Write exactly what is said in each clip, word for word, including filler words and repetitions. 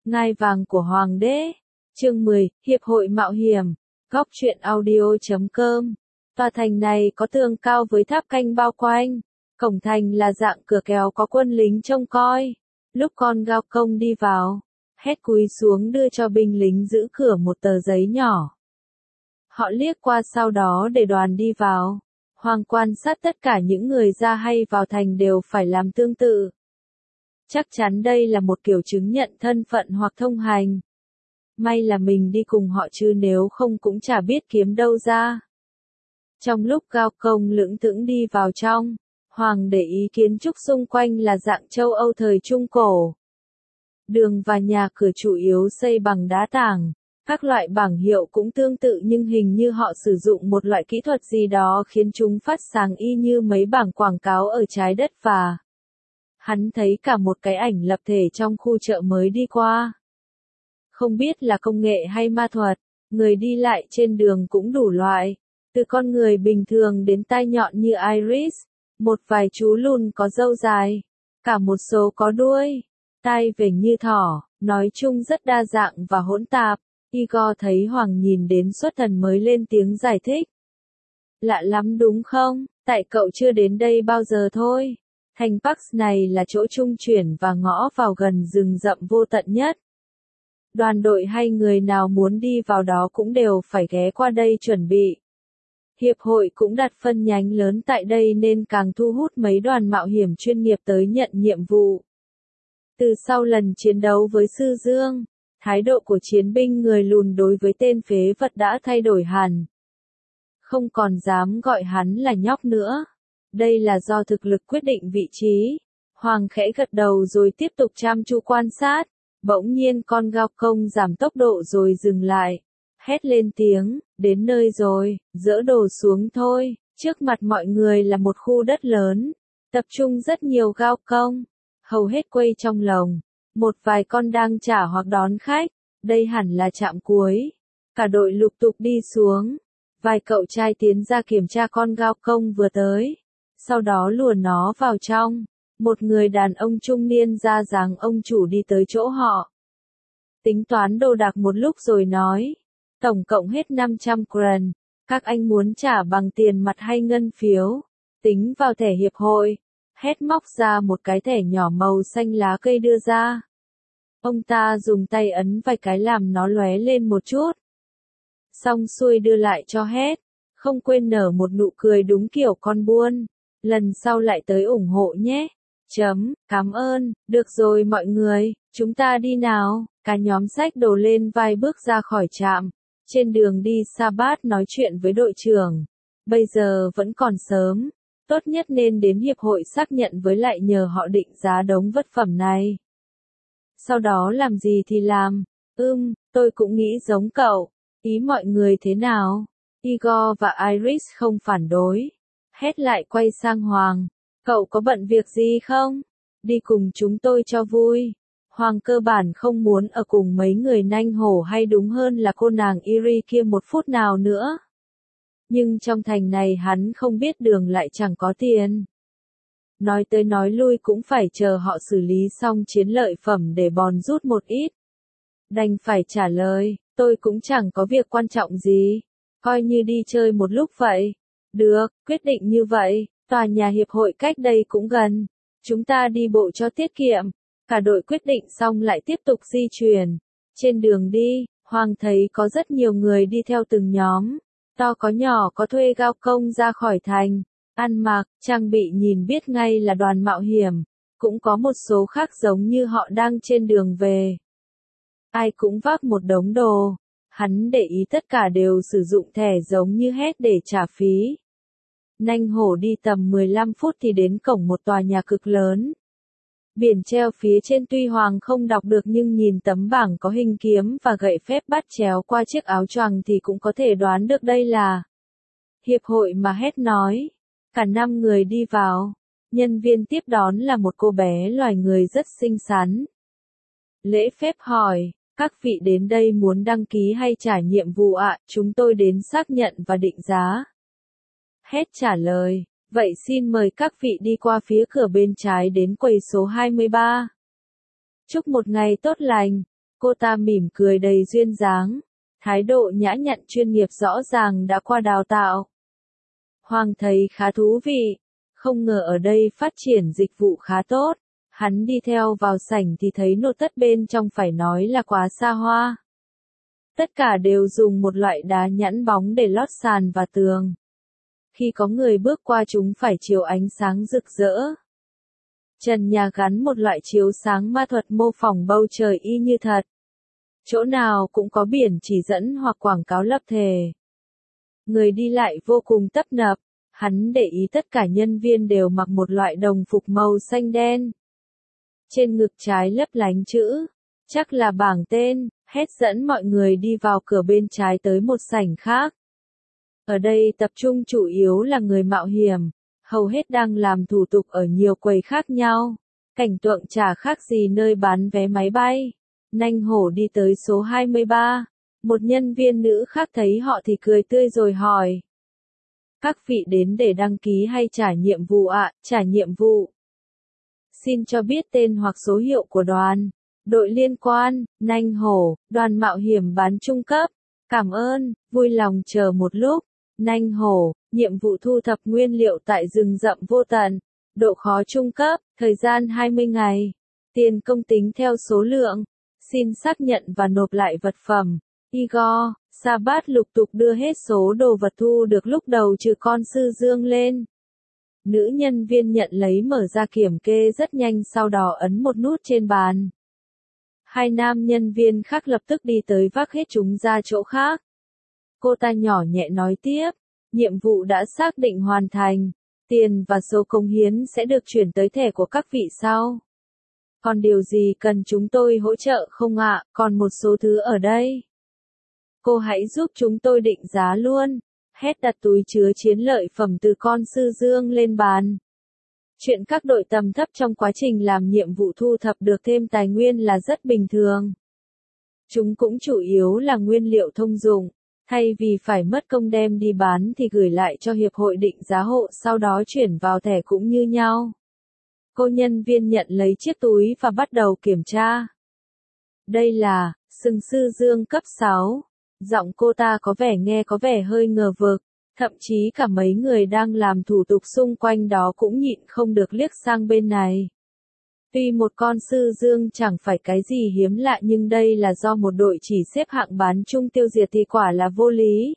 Ngai vàng của Hoàng đế. Chương mười, Hiệp hội Mạo hiểm. Góc truyện audio chấm com. Tòa thành này có tường cao với tháp canh bao quanh. Cổng thành là dạng cửa kéo có quân lính trông coi. Lúc con Gao Công đi vào, hét cúi xuống đưa cho binh lính giữ cửa một tờ giấy nhỏ. Họ liếc qua sau đó để đoàn đi vào. Hoàng quan sát tất cả những người ra hay vào thành đều phải làm tương tự. Chắc chắn đây là một kiểu chứng nhận thân phận hoặc thông hành. May là mình đi cùng họ chứ nếu không cũng chả biết kiếm đâu ra. Trong lúc Gao Công lững thững đi vào trong, Hoàng để ý kiến trúc xung quanh là dạng châu Âu thời Trung Cổ. Đường và nhà cửa chủ yếu xây bằng đá tảng. Các loại bảng hiệu cũng tương tự nhưng hình như họ sử dụng một loại kỹ thuật gì đó khiến chúng phát sáng y như mấy bảng quảng cáo ở trái đất và hắn thấy cả một cái ảnh lập thể trong khu chợ mới đi qua. Không biết là công nghệ hay ma thuật, người đi lại trên đường cũng đủ loại, từ con người bình thường đến tai nhọn như Iris, một vài chú lùn có râu dài, cả một số có đuôi, tai vểnh như thỏ, nói chung rất đa dạng và hỗn tạp. Igor thấy Hoàng nhìn đến xuất thần mới lên tiếng giải thích. Lạ lắm đúng không, tại cậu chưa đến đây bao giờ thôi. Thành Pax này là chỗ trung chuyển và ngõ vào gần rừng rậm vô tận nhất. Đoàn đội hay người nào muốn đi vào đó cũng đều phải ghé qua đây chuẩn bị. Hiệp hội cũng đặt phân nhánh lớn tại đây nên càng thu hút mấy đoàn mạo hiểm chuyên nghiệp tới nhận nhiệm vụ. Từ sau lần chiến đấu với Sư Dương, thái độ của chiến binh người lùn đối với tên phế vật đã thay đổi hẳn. Không còn dám gọi hắn là nhóc nữa. Đây là do thực lực quyết định vị trí. Hoàng khẽ gật đầu rồi tiếp tục chăm chú quan sát. Bỗng nhiên con Gao Công giảm tốc độ rồi dừng lại. Hét lên tiếng, đến nơi rồi, dỡ đồ xuống thôi. Trước mặt mọi người là một khu đất lớn. Tập trung rất nhiều Gao Công. Hầu hết quây trong lồng. Một vài con đang trả hoặc đón khách, đây hẳn là trạm cuối. Cả đội lục tục đi xuống. Vài cậu trai tiến ra kiểm tra con Gao Công vừa tới. Sau đó lùa nó vào trong. Một người đàn ông trung niên ra dáng ông chủ đi tới chỗ họ. Tính toán đồ đạc một lúc rồi nói. Tổng cộng hết năm trăm kron. Các anh muốn trả bằng tiền mặt hay ngân phiếu? Tính vào thẻ hiệp hội. Hét móc ra một cái thẻ nhỏ màu xanh lá cây đưa ra. Ông ta dùng tay ấn vài cái làm nó lóe lên một chút. Xong xuôi đưa lại cho Hét, không quên nở một nụ cười đúng kiểu con buôn. Lần sau lại tới ủng hộ nhé. Chấm, cảm ơn, được rồi mọi người, chúng ta đi nào. Cả nhóm xách đồ lên vai bước ra khỏi trạm. Trên đường đi Sabat nói chuyện với đội trưởng. Bây giờ vẫn còn sớm. Tốt nhất nên đến hiệp hội xác nhận với lại nhờ họ định giá đống vật phẩm này. Sau đó làm gì thì làm. Ừm, tôi cũng nghĩ giống cậu. Ý mọi người thế nào? Igor và Iris không phản đối. Hét lại quay sang Hoàng. Cậu có bận việc gì không? Đi cùng chúng tôi cho vui. Hoàng cơ bản không muốn ở cùng mấy người nanh hổ hay đúng hơn là cô nàng Iri kia một phút nào nữa. Nhưng trong thành này hắn không biết đường lại chẳng có tiền. Nói tới nói lui cũng phải chờ họ xử lý xong chiến lợi phẩm để bòn rút một ít. Đành phải trả lời, tôi cũng chẳng có việc quan trọng gì. Coi như đi chơi một lúc vậy. Được, quyết định như vậy, tòa nhà hiệp hội cách đây cũng gần. Chúng ta đi bộ cho tiết kiệm. Cả đội quyết định xong lại tiếp tục di chuyển. Trên đường đi, Hoàng thấy có rất nhiều người đi theo từng nhóm. To có nhỏ có thuê Gao Công ra khỏi thành. Ăn mặc, trang bị nhìn biết ngay là đoàn mạo hiểm. Cũng có một số khác giống như họ đang trên đường về. Ai cũng vác một đống đồ. Hắn để ý tất cả đều sử dụng thẻ giống như Hét để trả phí. Nanh hổ đi tầm mười lăm phút thì đến cổng một tòa nhà cực lớn. Biển treo phía trên tuy Hoàng không đọc được nhưng nhìn tấm bảng có hình kiếm và gậy phép bắt chéo qua chiếc áo choàng thì cũng có thể đoán được đây là hiệp hội mà Hét nói. Cả năm người đi vào. Nhân viên tiếp đón là một cô bé loài người rất xinh xắn. Lễ phép hỏi, các vị đến đây muốn đăng ký hay trả nhiệm vụ ạ? À? Chúng tôi đến xác nhận và định giá. Hét trả lời, vậy xin mời các vị đi qua phía cửa bên trái đến quầy số hai mươi ba. Chúc một ngày tốt lành. Cô ta mỉm cười đầy duyên dáng, thái độ nhã nhặn chuyên nghiệp rõ ràng đã qua đào tạo. Hoàng thấy khá thú vị, không ngờ ở đây phát triển dịch vụ khá tốt. Hắn đi theo vào sảnh thì thấy nội thất bên trong phải nói là quá xa hoa. Tất cả đều dùng một loại đá nhẵn bóng để lót sàn và tường. Khi có người bước qua chúng phải chiếu ánh sáng rực rỡ. Trần nhà gắn một loại chiếu sáng ma thuật mô phỏng bầu trời y như thật. Chỗ nào cũng có biển chỉ dẫn hoặc quảng cáo lập thể. Người đi lại vô cùng tấp nập, hắn để ý tất cả nhân viên đều mặc một loại đồng phục màu xanh đen. Trên ngực trái lấp lánh chữ, chắc là bảng tên, hét dẫn mọi người đi vào cửa bên trái tới một sảnh khác. Ở đây tập trung chủ yếu là người mạo hiểm, hầu hết đang làm thủ tục ở nhiều quầy khác nhau. Cảnh tượng chả khác gì nơi bán vé máy bay. Nanh hổ đi tới số hai mươi ba, một nhân viên nữ khác thấy họ thì cười tươi rồi hỏi. Các vị đến để đăng ký hay trả nhiệm vụ ạ? À? Trả nhiệm vụ. Xin cho biết tên hoặc số hiệu của đoàn. Đội liên quan, Nanh hổ, đoàn mạo hiểm bán trung cấp. Cảm ơn, vui lòng chờ một lúc. Nanh hổ, nhiệm vụ thu thập nguyên liệu tại rừng rậm vô tận. Độ khó trung cấp, thời gian hai mươi ngày. Tiền công tính theo số lượng. Xin xác nhận và nộp lại vật phẩm. Igor, Sabat lục tục đưa hết số đồ vật thu được lúc đầu trừ con sư dương lên. Nữ nhân viên nhận lấy mở ra kiểm kê rất nhanh sau đó ấn một nút trên bàn. Hai nam nhân viên khác lập tức đi tới vác hết chúng ra chỗ khác. Cô ta nhỏ nhẹ nói tiếp, nhiệm vụ đã xác định hoàn thành, tiền và số cống hiến sẽ được chuyển tới thẻ của các vị sau. Còn điều gì cần chúng tôi hỗ trợ không ạ? Còn một số thứ ở đây. Cô hãy giúp chúng tôi định giá luôn. Hét đặt túi chứa chiến lợi phẩm từ con sư dương lên bàn. Chuyện các đội tầm thấp trong quá trình làm nhiệm vụ thu thập được thêm tài nguyên là rất bình thường. Chúng cũng chủ yếu là nguyên liệu thông dụng. Thay vì phải mất công đem đi bán thì gửi lại cho hiệp hội định giá hộ sau đó chuyển vào thẻ cũng như nhau. Cô nhân viên nhận lấy chiếc túi và bắt đầu kiểm tra. Đây là sừng sư dương cấp sáu. Giọng cô ta có vẻ nghe có vẻ hơi ngờ vực, thậm chí cả mấy người đang làm thủ tục xung quanh đó cũng nhịn không được liếc sang bên này. Tuy một con sư dương chẳng phải cái gì hiếm lạ nhưng đây là do một đội chỉ xếp hạng bán chung tiêu diệt thì quả là vô lý.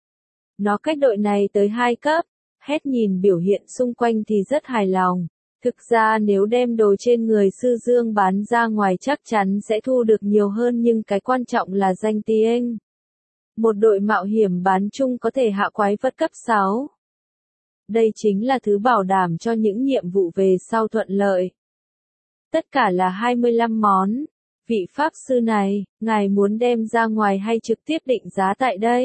Nó cách đội này tới hai cấp, Hét nhìn biểu hiện xung quanh thì rất hài lòng. Thực ra nếu đem đồ trên người sư dương bán ra ngoài chắc chắn sẽ thu được nhiều hơn nhưng cái quan trọng là danh tiếng. Một đội mạo hiểm bán chung có thể hạ quái vật cấp sáu. Đây chính là thứ bảo đảm cho những nhiệm vụ về sau thuận lợi. Tất cả là hai mươi lăm món. Vị pháp sư này, ngài muốn đem ra ngoài hay trực tiếp định giá tại đây?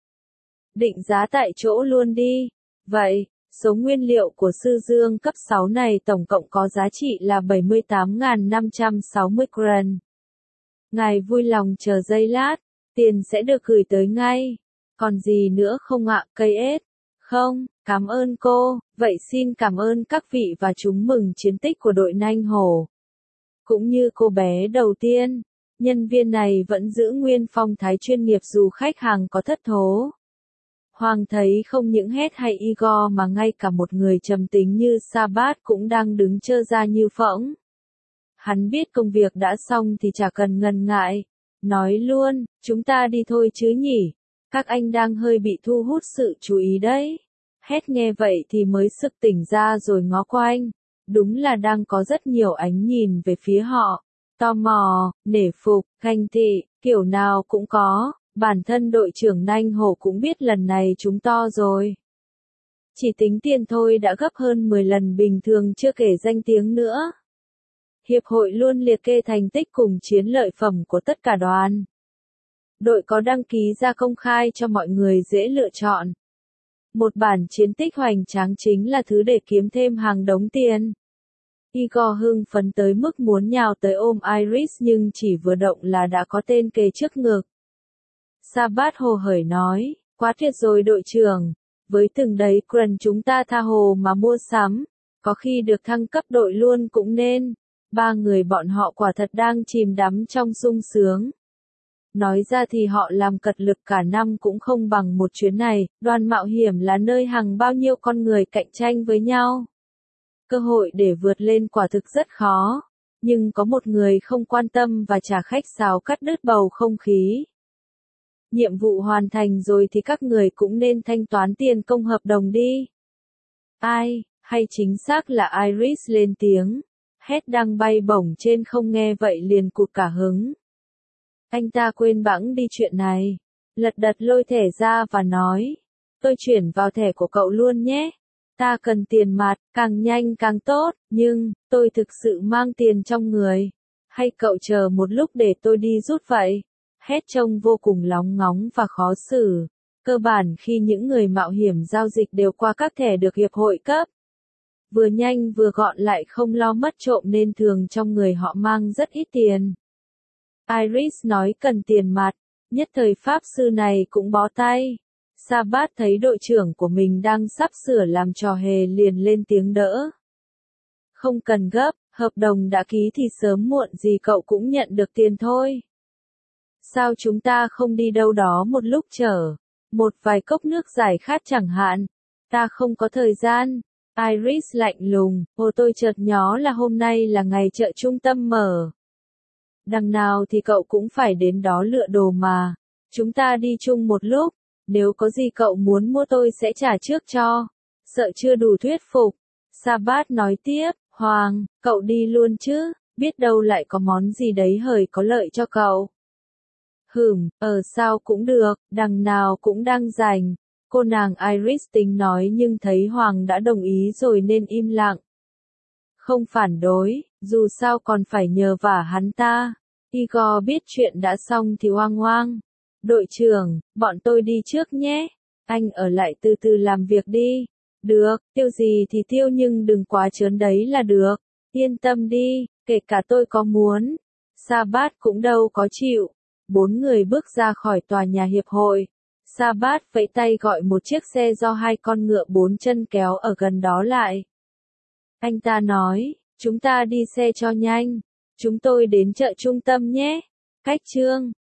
Định giá tại chỗ luôn đi. Vậy, số nguyên liệu của sư dương cấp sáu này tổng cộng có giá trị là bảy mươi tám nghìn năm trăm sáu mươi kron. Ngài vui lòng chờ giây lát, tiền sẽ được gửi tới ngay. Còn gì nữa không ạ, cây ết? Không, cảm ơn cô, vậy xin cảm ơn các vị và chúng mừng chiến tích của đội Nanh Hổ. Cũng như cô bé đầu tiên, nhân viên này vẫn giữ nguyên phong thái chuyên nghiệp dù khách hàng có thất thố. Hoàng thấy không những Hét hay Igor mà ngay cả một người trầm tính như Sabat cũng đang đứng trơ ra như phỗng. Hắn biết công việc đã xong thì chả cần ngần ngại. Nói luôn, chúng ta đi thôi chứ nhỉ. Các anh đang hơi bị thu hút sự chú ý đấy. Hét nghe vậy thì mới sực tỉnh ra rồi ngó quanh. Đúng là đang có rất nhiều ánh nhìn về phía họ. Tò mò, nể phục, ganh tị, kiểu nào cũng có. Bản thân đội trưởng Nanh Hổ cũng biết lần này chúng to rồi. Chỉ tính tiền thôi đã gấp hơn mười lần bình thường chưa kể danh tiếng nữa. Hiệp hội luôn liệt kê thành tích cùng chiến lợi phẩm của tất cả đoàn. Đội có đăng ký ra công khai cho mọi người dễ lựa chọn. Một bản chiến tích hoành tráng chính là thứ để kiếm thêm hàng đống tiền. Igor hưng phấn tới mức muốn nhào tới ôm Iris nhưng chỉ vừa động là đã có tên kề trước ngực. Sabat hồ hởi nói, quá tuyệt rồi đội trưởng, với từng đấy kron chúng ta tha hồ mà mua sắm, có khi được thăng cấp đội luôn cũng nên. Ba người bọn họ quả thật đang chìm đắm trong sung sướng. Nói ra thì họ làm cật lực cả năm cũng không bằng một chuyến này, đoàn mạo hiểm là nơi hàng bao nhiêu con người cạnh tranh với nhau. Cơ hội để vượt lên quả thực rất khó, nhưng có một người không quan tâm và trả khách sáo cắt đứt bầu không khí. Nhiệm vụ hoàn thành rồi thì các người cũng nên thanh toán tiền công hợp đồng đi. Ai, hay chính xác là Iris lên tiếng, hét đang bay bổng trên không nghe vậy liền cụt cả hứng. Anh ta quên bẵng đi chuyện này, lật đật lôi thẻ ra và nói, tôi chuyển vào thẻ của cậu luôn nhé. Ta cần tiền mặt, càng nhanh càng tốt, nhưng, tôi thực sự mang tiền trong người. Hay cậu chờ một lúc để tôi đi rút vậy? Hét trông vô cùng lóng ngóng và khó xử. Cơ bản khi những người mạo hiểm giao dịch đều qua các thẻ được hiệp hội cấp. Vừa nhanh vừa gọn lại không lo mất trộm nên thường trong người họ mang rất ít tiền. Iris nói cần tiền mặt, nhất thời pháp sư này cũng bó tay. Sabat thấy đội trưởng của mình đang sắp sửa làm trò hề liền lên tiếng đỡ. Không cần gấp, hợp đồng đã ký thì sớm muộn gì cậu cũng nhận được tiền thôi. Sao chúng ta không đi đâu đó một lúc chở, một vài cốc nước giải khát chẳng hạn? Ta không có thời gian. Iris lạnh lùng, ồ tôi chợt nhớ là hôm nay là ngày chợ trung tâm mở. Đằng nào thì cậu cũng phải đến đó lựa đồ mà. Chúng ta đi chung một lúc. Nếu có gì cậu muốn mua tôi sẽ trả trước cho. Sợ chưa đủ thuyết phục. Sabat nói tiếp, Hoàng, cậu đi luôn chứ, biết đâu lại có món gì đấy hời có lợi cho cậu. Hừm, ờ sao cũng được, đằng nào cũng đang rảnh. Cô nàng Iris tính nói nhưng thấy Hoàng đã đồng ý rồi nên im lặng. Không phản đối, dù sao còn phải nhờ vả hắn ta. Igor biết chuyện đã xong thì oang oang. Đội trưởng, bọn tôi đi trước nhé. Anh ở lại từ từ làm việc đi. Được, tiêu gì thì tiêu nhưng đừng quá trớn đấy là được. Yên tâm đi, kể cả tôi có muốn. Sabat cũng đâu có chịu. Bốn người bước ra khỏi tòa nhà hiệp hội. Sabat vẫy tay gọi một chiếc xe do hai con ngựa bốn chân kéo ở gần đó lại. Anh ta nói, chúng ta đi xe cho nhanh. Chúng tôi đến chợ trung tâm nhé. Cách chương